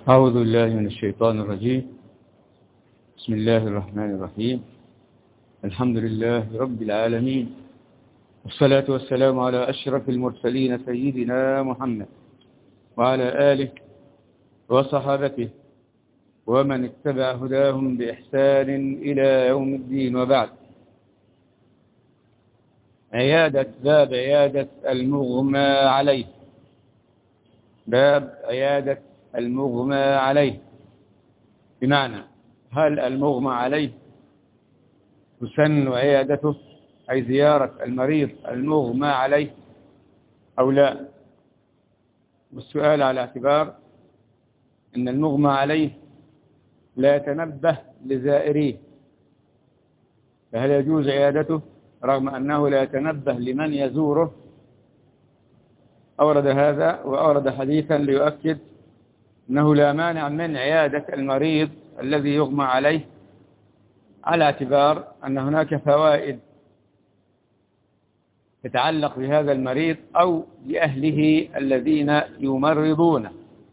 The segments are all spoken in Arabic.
أعوذ بالله من الشيطان الرجيم. بسم الله الرحمن الرحيم. الحمد لله رب العالمين، والصلاة والسلام على أشرف المرسلين سيدنا محمد وعلى آله وصحابته ومن اتبع هداهم بإحسان إلى يوم الدين. وبعد، باب عيادة المغمى عليه. باب عيادة المغمى عليه، بمعنى هل المغمى عليه تسن عيادته، أي زيارة المريض المغمى عليه أو لا؟ والسؤال على اعتبار أن المغمى عليه لا يتنبه لزائريه، فهل يجوز عيادته رغم أنه لا يتنبه لمن يزوره؟ أورد هذا وأورد حديثا ليؤكد أنه لا مانع من عيادة المريض الذي يغمى عليه، على اعتبار أن هناك فوائد تتعلق بهذا المريض أو بأهله الذين يمرضونه.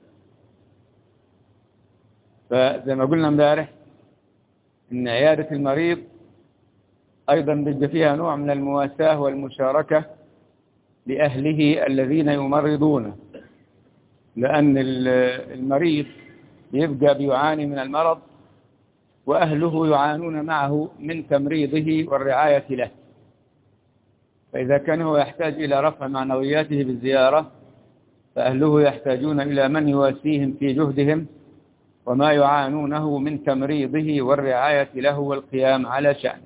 فزي ما قلنا امبارح إن عيادة المريض أيضا بد فيها نوع من المواساة والمشاركة لأهله الذين يمرضونه، لأن المريض يبقى بيعاني من المرض وأهله يعانون معه من تمريضه والرعاية له، فإذا كان هو يحتاج إلى رفع معنوياته بالزيارة، فأهله يحتاجون إلى من يواسيهم في جهدهم وما يعانونه من تمريضه والرعاية له والقيام على شأنه.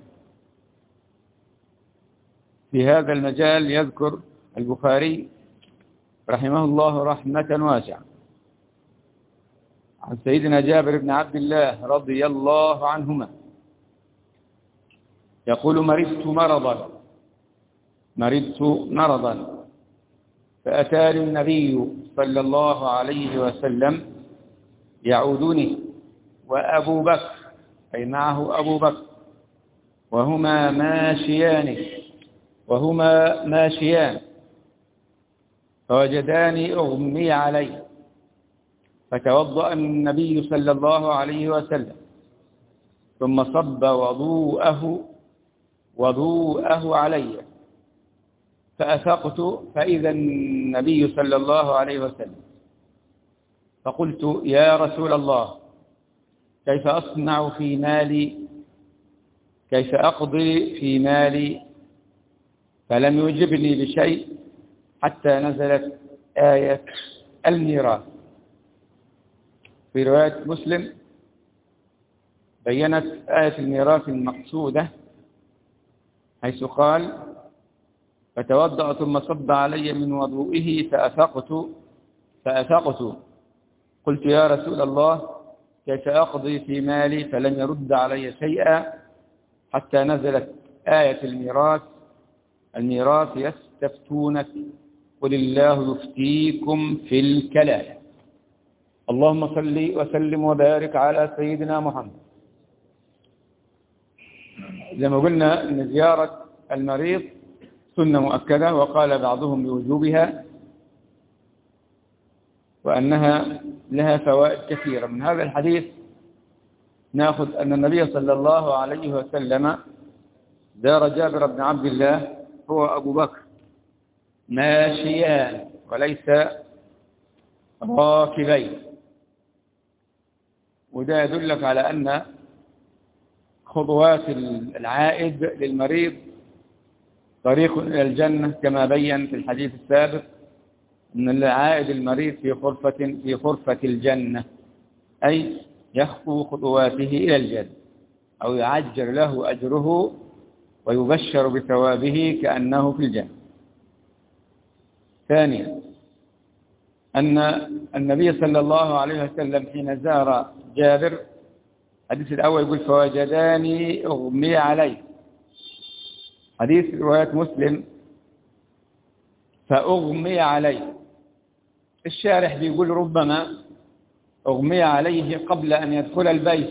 في هذا المجال يذكر البخاري رحمه الله رحمة واسعة عن سيدنا جابر بن عبد الله رضي الله عنهما يقول: مرضت مرضا فأتاني النبي صلى الله عليه وسلم يعودني وأبو بكر، أي معه أبو بكر، وهما ماشيان فوجداني أغمي علي، فتوضأ النبي صلى الله عليه وسلم ثم صب وضوءه علي، فأفقت فإذا النبي صلى الله عليه وسلم، فقلت: يا رسول الله، كيف أصنع في مالي؟ كيف أقضي في مالي؟ فلم يجبني بشيء حتى نزلت آية الميراث. في رواية مسلم بيّنت آية الميراث المقصودة، حيث قال: فتوضأ ثم صب علي من وضوئه فأفقت قلت: يا رسول الله، كيف أقضي في مالي؟ فلم يرد علي شيئا حتى نزلت آية الميراث يستفتونك قل الله يفتيكم في الكلالة. اللهم صل وسلم وبارك على سيدنا محمد. زي ما قلنا أن زيارة المريض سنة مؤكدة، وقال بعضهم بوجوبها وأنها لها فوائد كثيرة. من هذا الحديث نأخذ أن النبي صلى الله عليه وسلم زار جابر بن عبد الله هو أبو بكر ماشيان وليس راكبين، وده يدلك على أن خطوات العائد للمريض طريق إلى الجنة، كما بين في الحديث السابق أن العائد المريض في غرفة الجنة، أي يخطو خطواته إلى الجنة أو يعجل له أجره ويبشر بثوابه كأنه في الجنة. ثانيا، أن النبي صلى الله عليه وسلم حين زار جابر، الحديث الأول يقول: فوجداني أغمي عليه. حديث رواية مسلم فأغمي عليه. الشارح بيقول: ربما أغمي عليه قبل أن يدخل البيت،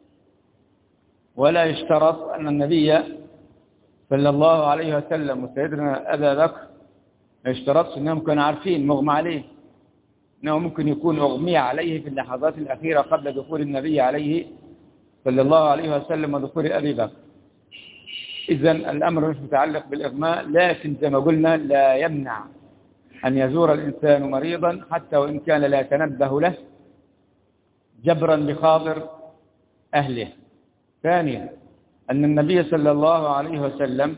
ولا يشترط أن النبي صلى الله عليه وسلم وسيدنا أبا بكر ما يشترطش أنهم كانوا عارفين مغمى عليه، أنه ممكن يكون أغمي عليه في اللحظات الأخيرة قبل دخول النبي عليه صلى الله عليه وسلم ودخول أبي بكر. إذن الأمر مش متعلق بالإغماء، لكن زي ما قلنا لا يمنع أن يزور الإنسان مريضا حتى وإن كان لا يتنبه له جبرا بخاطر أهله. ثانيا أن النبي صلى الله عليه وسلم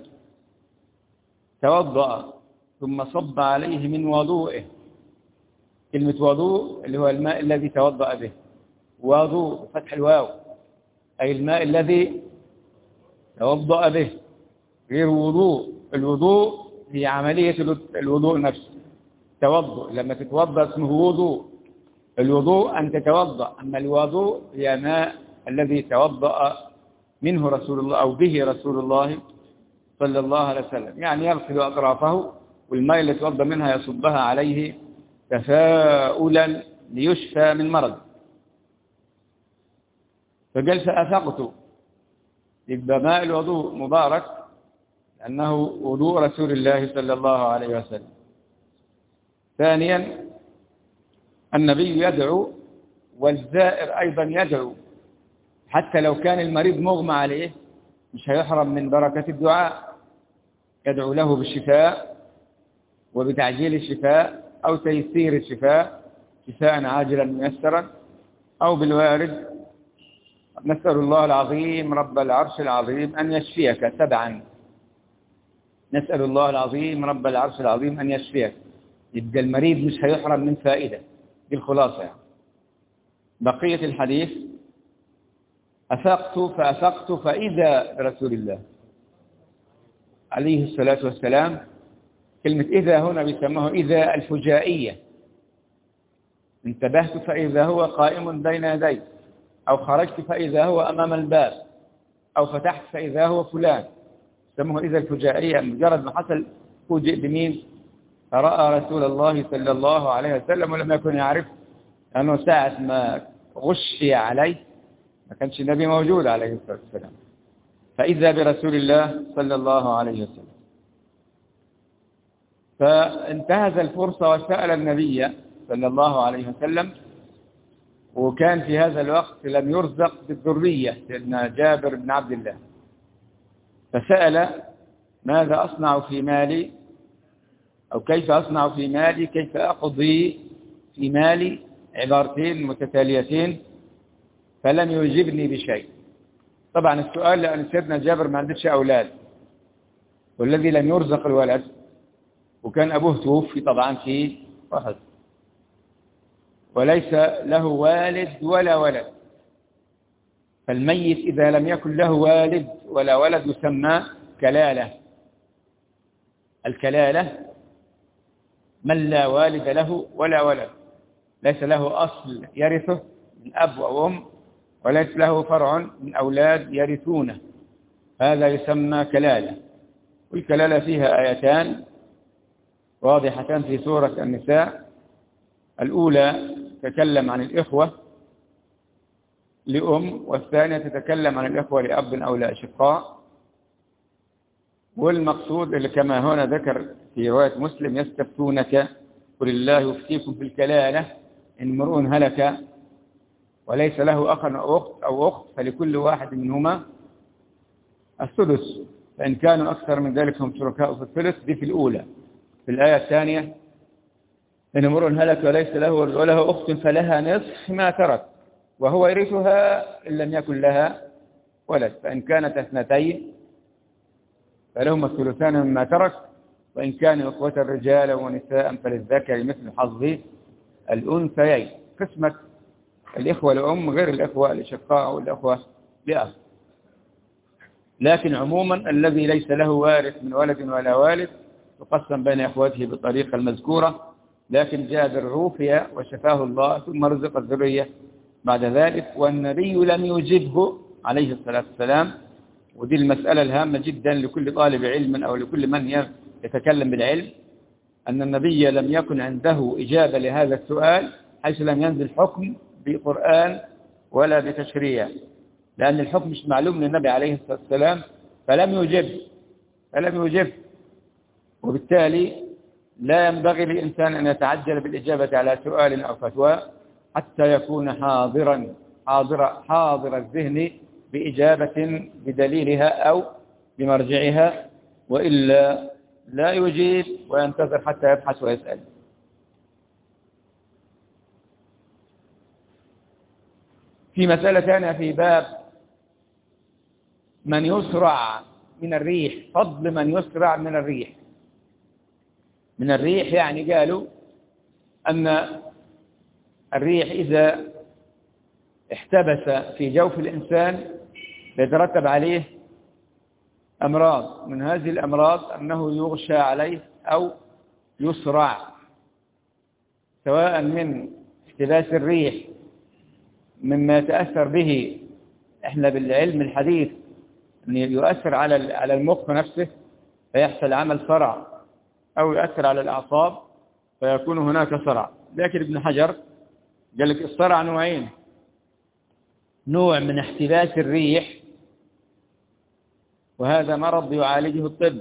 توضأ ثم صب عليه من وضوئه. كلمة وضوء اللي هو الماء الذي توضأ به، وضوء فتح الواو أي الماء الذي توضأ به، غير وضوء. الوضوء هي عملية الوضوء نفسه، توضؤ لما تتوضأ اسمه وضوء. الوضوء أن تتوضأ، أما الوضوء هي ماء الذي توضأ منه رسول الله أو به رسول الله صلى الله عليه وسلم، يعني يغسل أطرافه والماء اللي توضأ منها يصبها عليه تفاؤلا ليشفى من مرض. فقال فأفقت، يبقى ماء الوضوء مبارك لأنه وضوء رسول الله صلى الله عليه وسلم. ثانيا النبي يدعو والزائر أيضا يدعو، حتى لو كان المريض مغمى عليه مش هيحرم من بركة الدعاء، يدعو له بالشفاء وبتعجيل الشفاء أو تيسير الشفاء، شفاء عاجلا ميسرا، أو بالوارد نسأل الله العظيم رب العرش العظيم أن يشفيك 7. نسأل الله العظيم رب العرش العظيم أن يشفيك. يبقى المريض مش هيحرم من فائدة. دي الخلاصة يعني. بقية الحديث فأفقت فإذا برسول الله عليه الصلاة والسلام. كلمة إذا هنا بيسموه إذا الفجائية. انتبهت فإذا هو قائم بين يدي، أو خرجت فإذا هو أمام الباب، أو فتحت فإذا هو فلان. يسموه إذا الفجائية، مجرد ما حصل فوجئ بمين؟ فرأى رسول الله صلى الله عليه وسلم ولم يكن يعرف، لأنه ساعة ما غشي عليه ما كانش النبي موجود عليه الصلاة والسلام. فإذا برسول الله صلى الله عليه وسلم، فانتهز الفرصة وسأل النبي صلى الله عليه وسلم. وكان في هذا الوقت لم يرزق بالذرية سيدنا جابر بن عبد الله، فسأل ماذا أصنع في مالي، أو كيف أصنع في مالي، كيف أقضي في مالي، عبارتين متتاليتين، فلم يجبني بشيء. طبعا السؤال لأن سيدنا جابر ما عندش أولاد، والذي لم يرزق الولد وكان أبوه توفي طبعا في أحد، وليس له والد ولا ولد. فالميت إذا لم يكن له والد ولا ولد يسمى كلالة. الكلالة من لا والد له ولا ولد، ليس له أصل يرثه من أب أو أم، وليس له فرع من أولاد يرثونه، هذا يسمى كلالة. والكلالة فيها آيتان واضحتان في سورة النساء. الأولى تتكلم عن الإخوة لأم، والثانية تتكلم عن الإخوة لأب أو لأشقاء. والمقصود اللي كما هنا ذكر في رواية مسلم يستفتونك قل الله يفتيكم في الكلالة إن امرؤ هلك وليس له أخ أو أخت فلكل واحد منهما السدس، فإن كانوا أكثر من ذلك هم شركاء في الثلث. دي في الأولى. في الآية الثانية إن امرؤ هلك وليس له وله أخت فلها نصف ما ترك وهو يرثها إن لم يكن لها ولد، فإن كانت 2 فلهما الثلثان مما ترك، وإن كانوا إخوة رجالا ونساء فللذكر مثل حظ الأنثيين. قسمة الإخوة لأم غير الإخوة لشقاء أو الإخوة لأب. لكن عموما الذي ليس له وارث من ولد ولا والد يقسم بين إخوته بالطريقة المذكورة. لكن جابر عوفي وشفاه الله ثم رزق الذرية بعد ذلك، والنبي لم يجبه عليه الصلاة والسلام. ودي المسألة الهامة جدا لكل طالب علم أو لكل من يتكلم بالعلم، أن النبي لم يكن عنده إجابة لهذا السؤال حيث لم ينزل حكم بقرآن ولا بتشريع، لأن الحكم مش معلوم للنبي عليه الصلاة والسلام، فلم يجب. وبالتالي لا ينبغي للإنسان أن يتعجل بالإجابة على سؤال أو فتوى حتى يكون حاضر الذهن بإجابة بدليلها أو بمرجعها، وإلا لا يجيب وينتظر حتى يبحث ويسأل. في مسألة ثانية في باب من يسرع من الريح، فضل من يسرع من الريح. من الريح يعني قالوا أن الريح إذا احتبس في جوف الإنسان يترتب عليه أمراض، من هذه الأمراض أنه يغشى عليه أو يسرع، سواء من احتباس الريح مما يتأثر به احنا بالعلم الحديث أن يؤثر على المخ نفسه فيحصل عمل صرع، أو يؤثر على الأعصاب فيكون هناك صرع. لكن ابن حجر قال لك الصرع نوعين: نوع من احتباس الريح وهذا مرض يعالجه الطب،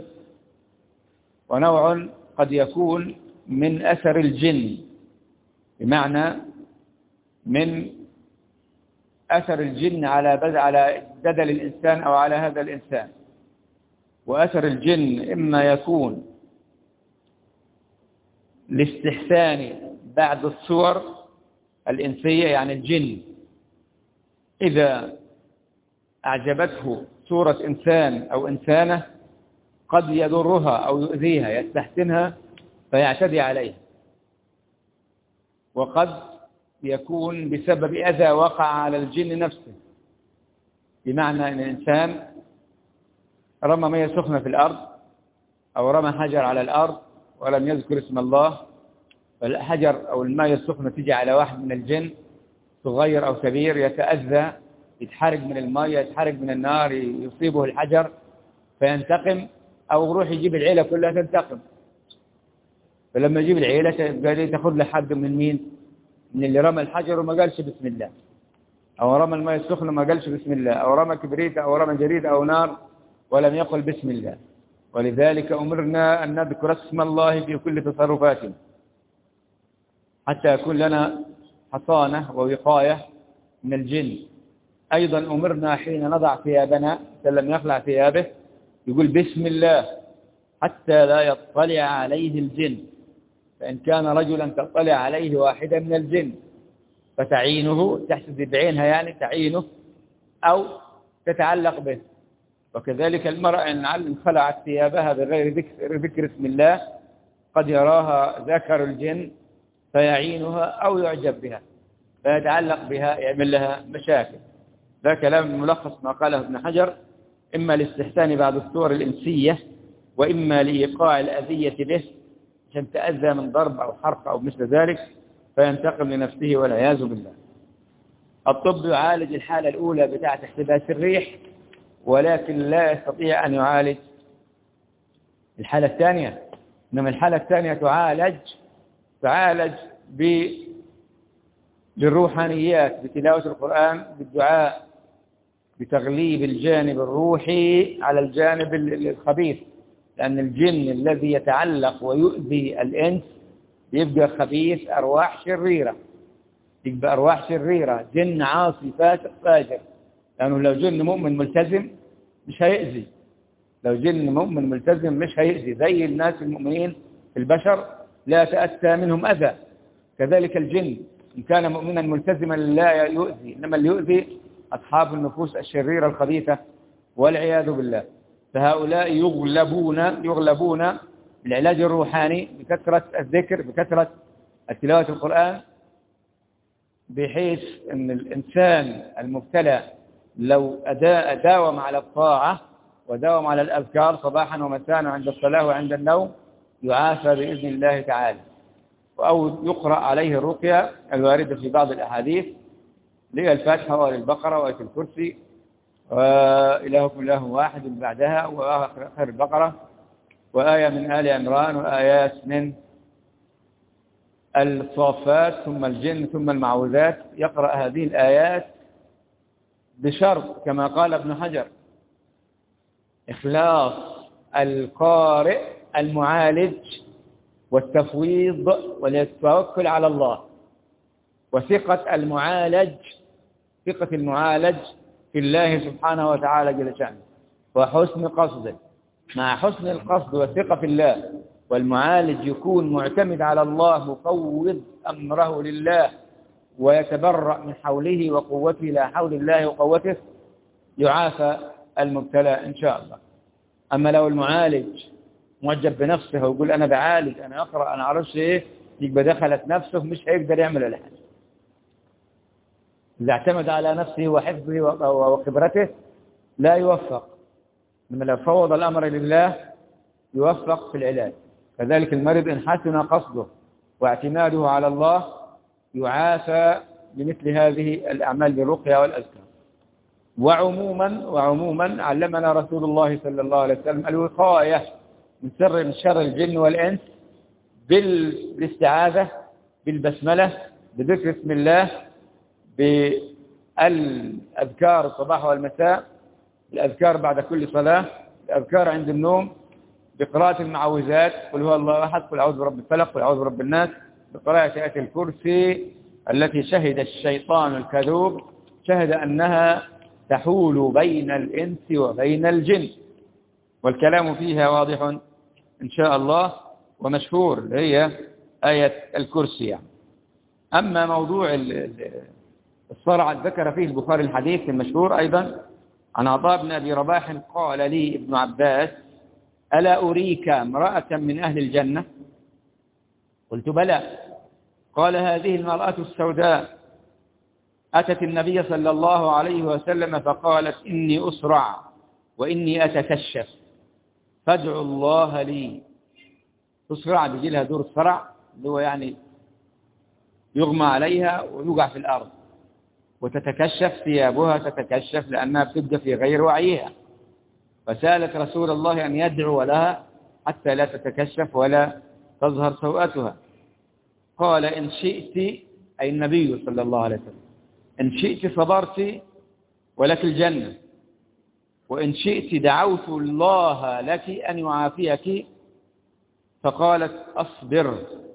ونوع قد يكون من أثر الجن، بمعنى من أثر الجن على بدل الإنسان أو على هذا الإنسان. وأثر الجن إما يكون لاستحسان بعض الصور الإنسية، يعني الجن إذا أعجبته صورة إنسان أو إنسانة قد يضرها أو يؤذيها، يستحسنها فيعتدي عليها. وقد يكون بسبب أذى وقع على الجن نفسه، بمعنى أن الإنسان رمى مياه سخنة في الأرض أو رمى حجر على الأرض ولم يذكر اسم الله، فالحجر أو الماء السخنة تيجي على واحد من الجن صغير أو كبير يتأذى، يتحرق من الماء، يتحرق من النار، يصيبه الحجر فينتقم، أو يروح يجيب العيلة كلها تنتقم. فلما يجيب العيلة تأخذ له حق من مين؟ من اللي رمى الحجر وما قالش بسم الله، أو رمى الماء السخن وما قالش بسم الله، أو رمى كبريت أو رمى جريد أو نار ولم يقل بسم الله. ولذلك أمرنا أن نذكر اسم الله في كل تصرفاتنا حتى يكون لنا حصانة ووقاية من الجن. أيضا أمرنا حين نضع ثيابنا لم يخلع ثيابه يقول بسم الله حتى لا يطلع عليه الجن، فإن كان رجلا تطلع عليه واحدة من الجن فتعينه، تحسب بعينها يعني تعينه أو تتعلق به. وكذلك المرأة إن خلعت ثيابها بغير ذكر اسم الله قد يراها ذكر الجن فيعينها أو يعجب بها فيتعلق بها، يعمل لها مشاكل. ذا كلام ملخص ما قاله ابن حجر، إما لاستحسان بعض الصور الإنسية، وإما لإيقاع الأذية به عشان تأذى من ضرب أو حرق أو مثل ذلك فينتقم لنفسه والعياذ بالله. الطب يعالج الحالة الأولى بتاعة احتباس الريح، ولكن لا يستطيع أن يعالج الحالة الثانية. إنما الحالة الثانية تعالج بالروحانيات، بتلاوة القرآن، بالدعاء، بتغليب الجانب الروحي على الجانب الخبيث، لأن الجن الذي يتعلق ويؤذي الإنس يبقى خبيث، أرواح شريرة، يبقى أرواح شريرة، جن عاصي فاسق فاجر. لأنه لو جن مؤمن ملتزم مش هيأذي، لو جن مؤمن ملتزم مش هيأذي، زي الناس المؤمنين البشر لا تأتى منهم أذى، كذلك الجن إن كان مؤمنا ملتزما لا يؤذي، إنما اللي يؤذي أصحاب النفوس الشريرة الخبيثة والعياذ بالله. فهؤلاء يغلبون بالعلاج الروحاني بكثرة الذكر، بكثرة تلاوة القرآن، بحيث أن الإنسان المبتلى لو داوم على الطاعة وداوم على الأذكار صباحا ومساء وعند الصلاة وعند النوم يعافى بإذن الله تعالى. أو يقرأ عليه الرقية الواردة في بعض الأحاديث للفاتحة وللبقرة وآية الكرسي وإلهكم إله واحد بعدها وآخر البقرة وآية من آل عمران وآيات من الصافات ثم الجن ثم المعوذات. يقرأ هذه الآيات بشرط كما قال ابن حجر إخلاص القارئ المعالج والتفويض والتوكل على الله، وثقة المعالج في الله سبحانه وتعالى جل شأنه، وحسن قصده. مع حسن القصد والثقة في الله والمعالج يكون معتمد على الله، مفوض أمره لله، ويتبرأ من حوله وقوته لا حول الله وقوته، يعافى المبتلى إن شاء الله. أما لو المعالج معجب بنفسه ويقول أنا بعالج، أنا أقرأ، أنا أعرفش إيه، يبقى دخلت نفسه، مش هيقدر يعمل ولا حاجة. إذا اعتمد على نفسه وحفظه وخبرته لا يوفق. لما لو فوض الأمر لله يوفق في العلاج. كذلك المريض إن حسن قصده واعتماده على الله يعافى بمثل هذه الأعمال بالرقية والأذكار. وعموما علمنا رسول الله صلى الله عليه وسلم الوقاية من شر الجن والإنس بالاستعاذة، بالبسملة، بذكر اسم الله، بالأذكار الصباح والمساء، الأذكار بعد كل صلاة، الأذكار عند النوم، بقراءة المعوذات، قل هو الله أحد، قل أعوذ برب الفلق، قل أعوذ برب الناس، بقراءة آية الكرسي التي شهد الشيطان الكذوب شهد أنها تحول بين الإنس وبين الجن، والكلام فيها واضح إن شاء الله ومشهور، هي آية الكرسي يعني. أما موضوع الصرع ذكر فيه البخاري الحديث المشهور أيضا عن عطاء بن أبي رباح قال لي ابن عباس ألا أريك امرأة من أهل الجنة؟ قلت بلى. قال هذه المرأة السوداء أتت النبي صلى الله عليه وسلم فقالت إني أسرع وإني أتكشف فادعوا الله لي. تسرع بيجي لها دور الصرع اللي هو يعني يغمى عليها ويوقع في الأرض، وتتكشف ثيابها، تتكشف لأنها بتبقى في غير وعيها، فسألت رسول الله أن يدعو لها حتى لا تتكشف ولا تظهر سوءتها. قال إن شئت، أي النبي صلى الله عليه وسلم، إن شئت صبرت ولك الجنة، وإن شئت دعوت الله لك أن يعافيك. فقالت أصبر،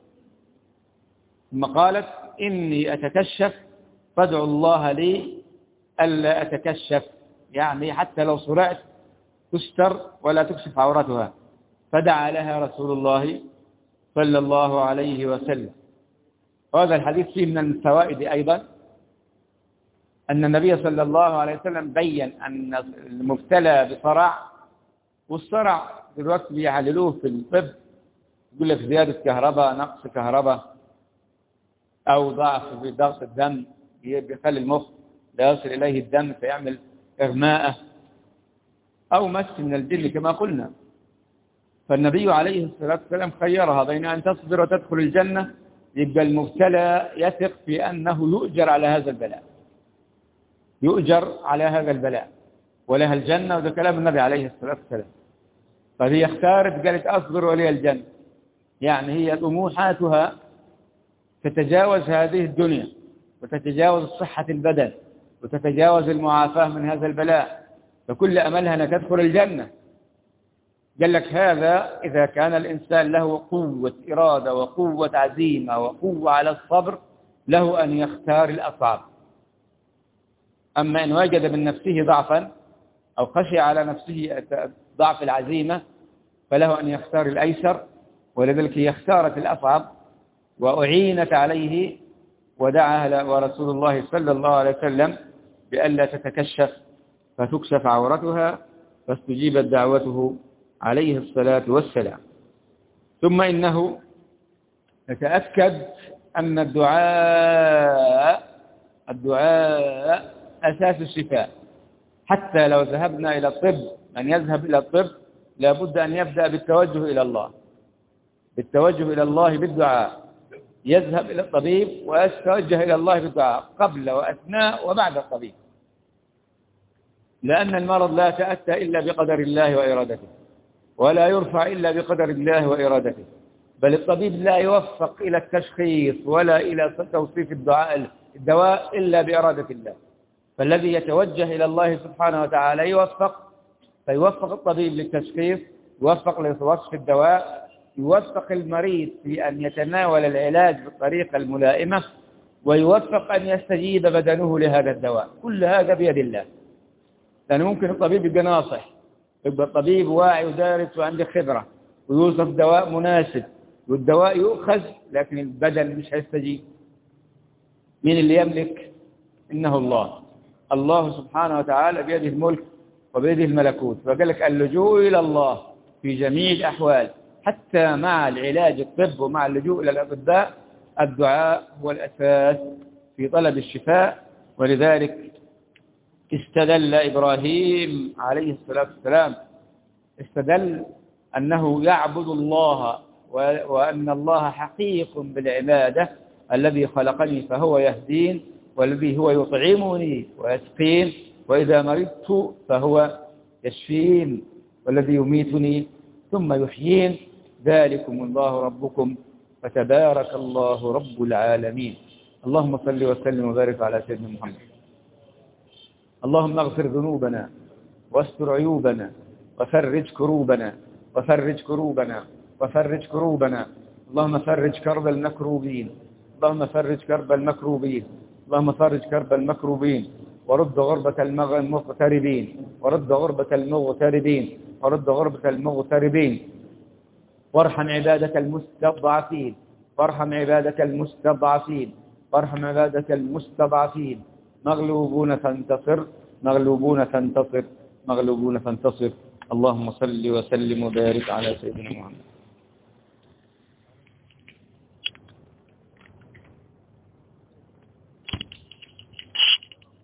ثم قالت إني أتكشف فادعوا الله لي ألا أتكشف، يعني حتى لو صرعت تستر ولا تكشف عورتها. فدعا لها رسول الله صلى الله عليه وسلم. وهذا الحديث فيه من الفوائد أيضا أن النبي صلى الله عليه وسلم بيّن أن المبتلى بصرع، والصرع دلوقتي بيعللوه في الطب، يقول لك زيادة كهرباء، نقص كهرباء، أو ضعف في ضغط الدم بيخلي المخ لا يصل إليه الدم فيعمل إغماء، أو مس من الجن كما قلنا. فالنبي عليه الصلاة والسلام خيرها بين أن تصبر وتدخل الجنة، يبقى المبتلى يثق في أنه يؤجر على هذا البلاء، يؤجر على هذا البلاء ولها الجنة، وده كلام النبي عليه الصلاة والسلام. فهي اختارت قالت أصبر ولي الجنة، يعني هي طموحاتها تتجاوز هذه الدنيا وتتجاوز صحة البدن وتتجاوز المعافاة من هذا البلاء، فكل أملها أن تدخل الجنة. قال لك هذا إذا كان الإنسان له قوة إرادة وقوة عزيمة وقوة على الصبر، له أن يختار الأصعب. أما إن وجد من نفسه ضعفا أو خشي على نفسه ضعف العزيمة فله أن يختار الأيسر، ولذلك هي اختارت الأصعب وأعينت عليه، ودعاها ورسول الله صلى الله عليه وسلم بألا تتكشف فتكشف عورتها، فاستجيبت دعوته عليه الصلاة والسلام. ثم إنه نتأكد أن الدعاء أساس الشفاء. حتى لو ذهبنا إلى الطب، من يذهب إلى الطب لابد أن يبدأ بالتوجه إلى الله، بالتوجه إلى الله بالدعاء. يذهب إلى الطبيب ويتوجه إلى الله بالدعاء قبل وأثناء وبعد الطبيب، لأن المرض لا يتأتى إلا بقدر الله وإرادته، ولا يرفع إلا بقدر الله وإرادته. بل الطبيب لا يوفق إلى التشخيص ولا إلى توصيف الدواء إلا بإرادة الله. فالذي يتوجه إلى الله سبحانه وتعالى يوفق، فيوفق الطبيب للتشخيص، يوفق لوصف الدواء، يوفق المريض في أن يتناول العلاج بالطريقة الملائمة، ويوفق أن يستجيب بدنه لهذا الدواء. كل هذا بيد الله. لأن ممكن الطبيب يبقى ناصح، يبقى الطبيب واعي ودارس وعنده خبرة، ويوصف دواء مناسب، والدواء يؤخذ، لكن البدن مش هيستجيب. مين اللي يملك؟ إنه الله. الله سبحانه وتعالى بيده الملك وبيده الملكوت. فقال لك اللجوء إلى الله في جميع الأحوال، حتى مع العلاج الطب ومع اللجوء إلى الأطباء، الدعاء هو الأساس في طلب الشفاء. ولذلك استدل إبراهيم عليه الصلاة والسلام، استدل أنه يعبد الله وأن الله حقيق بالعبادة، الذي خلقني فهو يهدين، والذي هو يطعمني ويسقين، وإذا مرضت فهو يشفين، والذي يميتني ثم يحيين، ذلكم الله ربكم فتبارك الله رب العالمين. اللهم صل وسلم وبارك على سيدنا محمد. اللهم اغفر ذنوبنا واستر عيوبنا وفرج كروبنا وفرج كروبنا وفرج كروبنا. اللهم فرج كرب المكروبين، اللهم فرج كرب المكروبين، اللهم فرج كرب المكروبين، ورد غربة المغتربين، ورد غربة المغتربين، ورد غربة المغتربين، وارحم عبادك المستضعفين، وارحم عبادك المستضعفين، وارحم عبادك المستضعفين. مغلوبون فانتصر، مغلوبون فانتصر، مغلوبون فانتصر. اللهم صل وسلم وبارك على سيدنا محمد.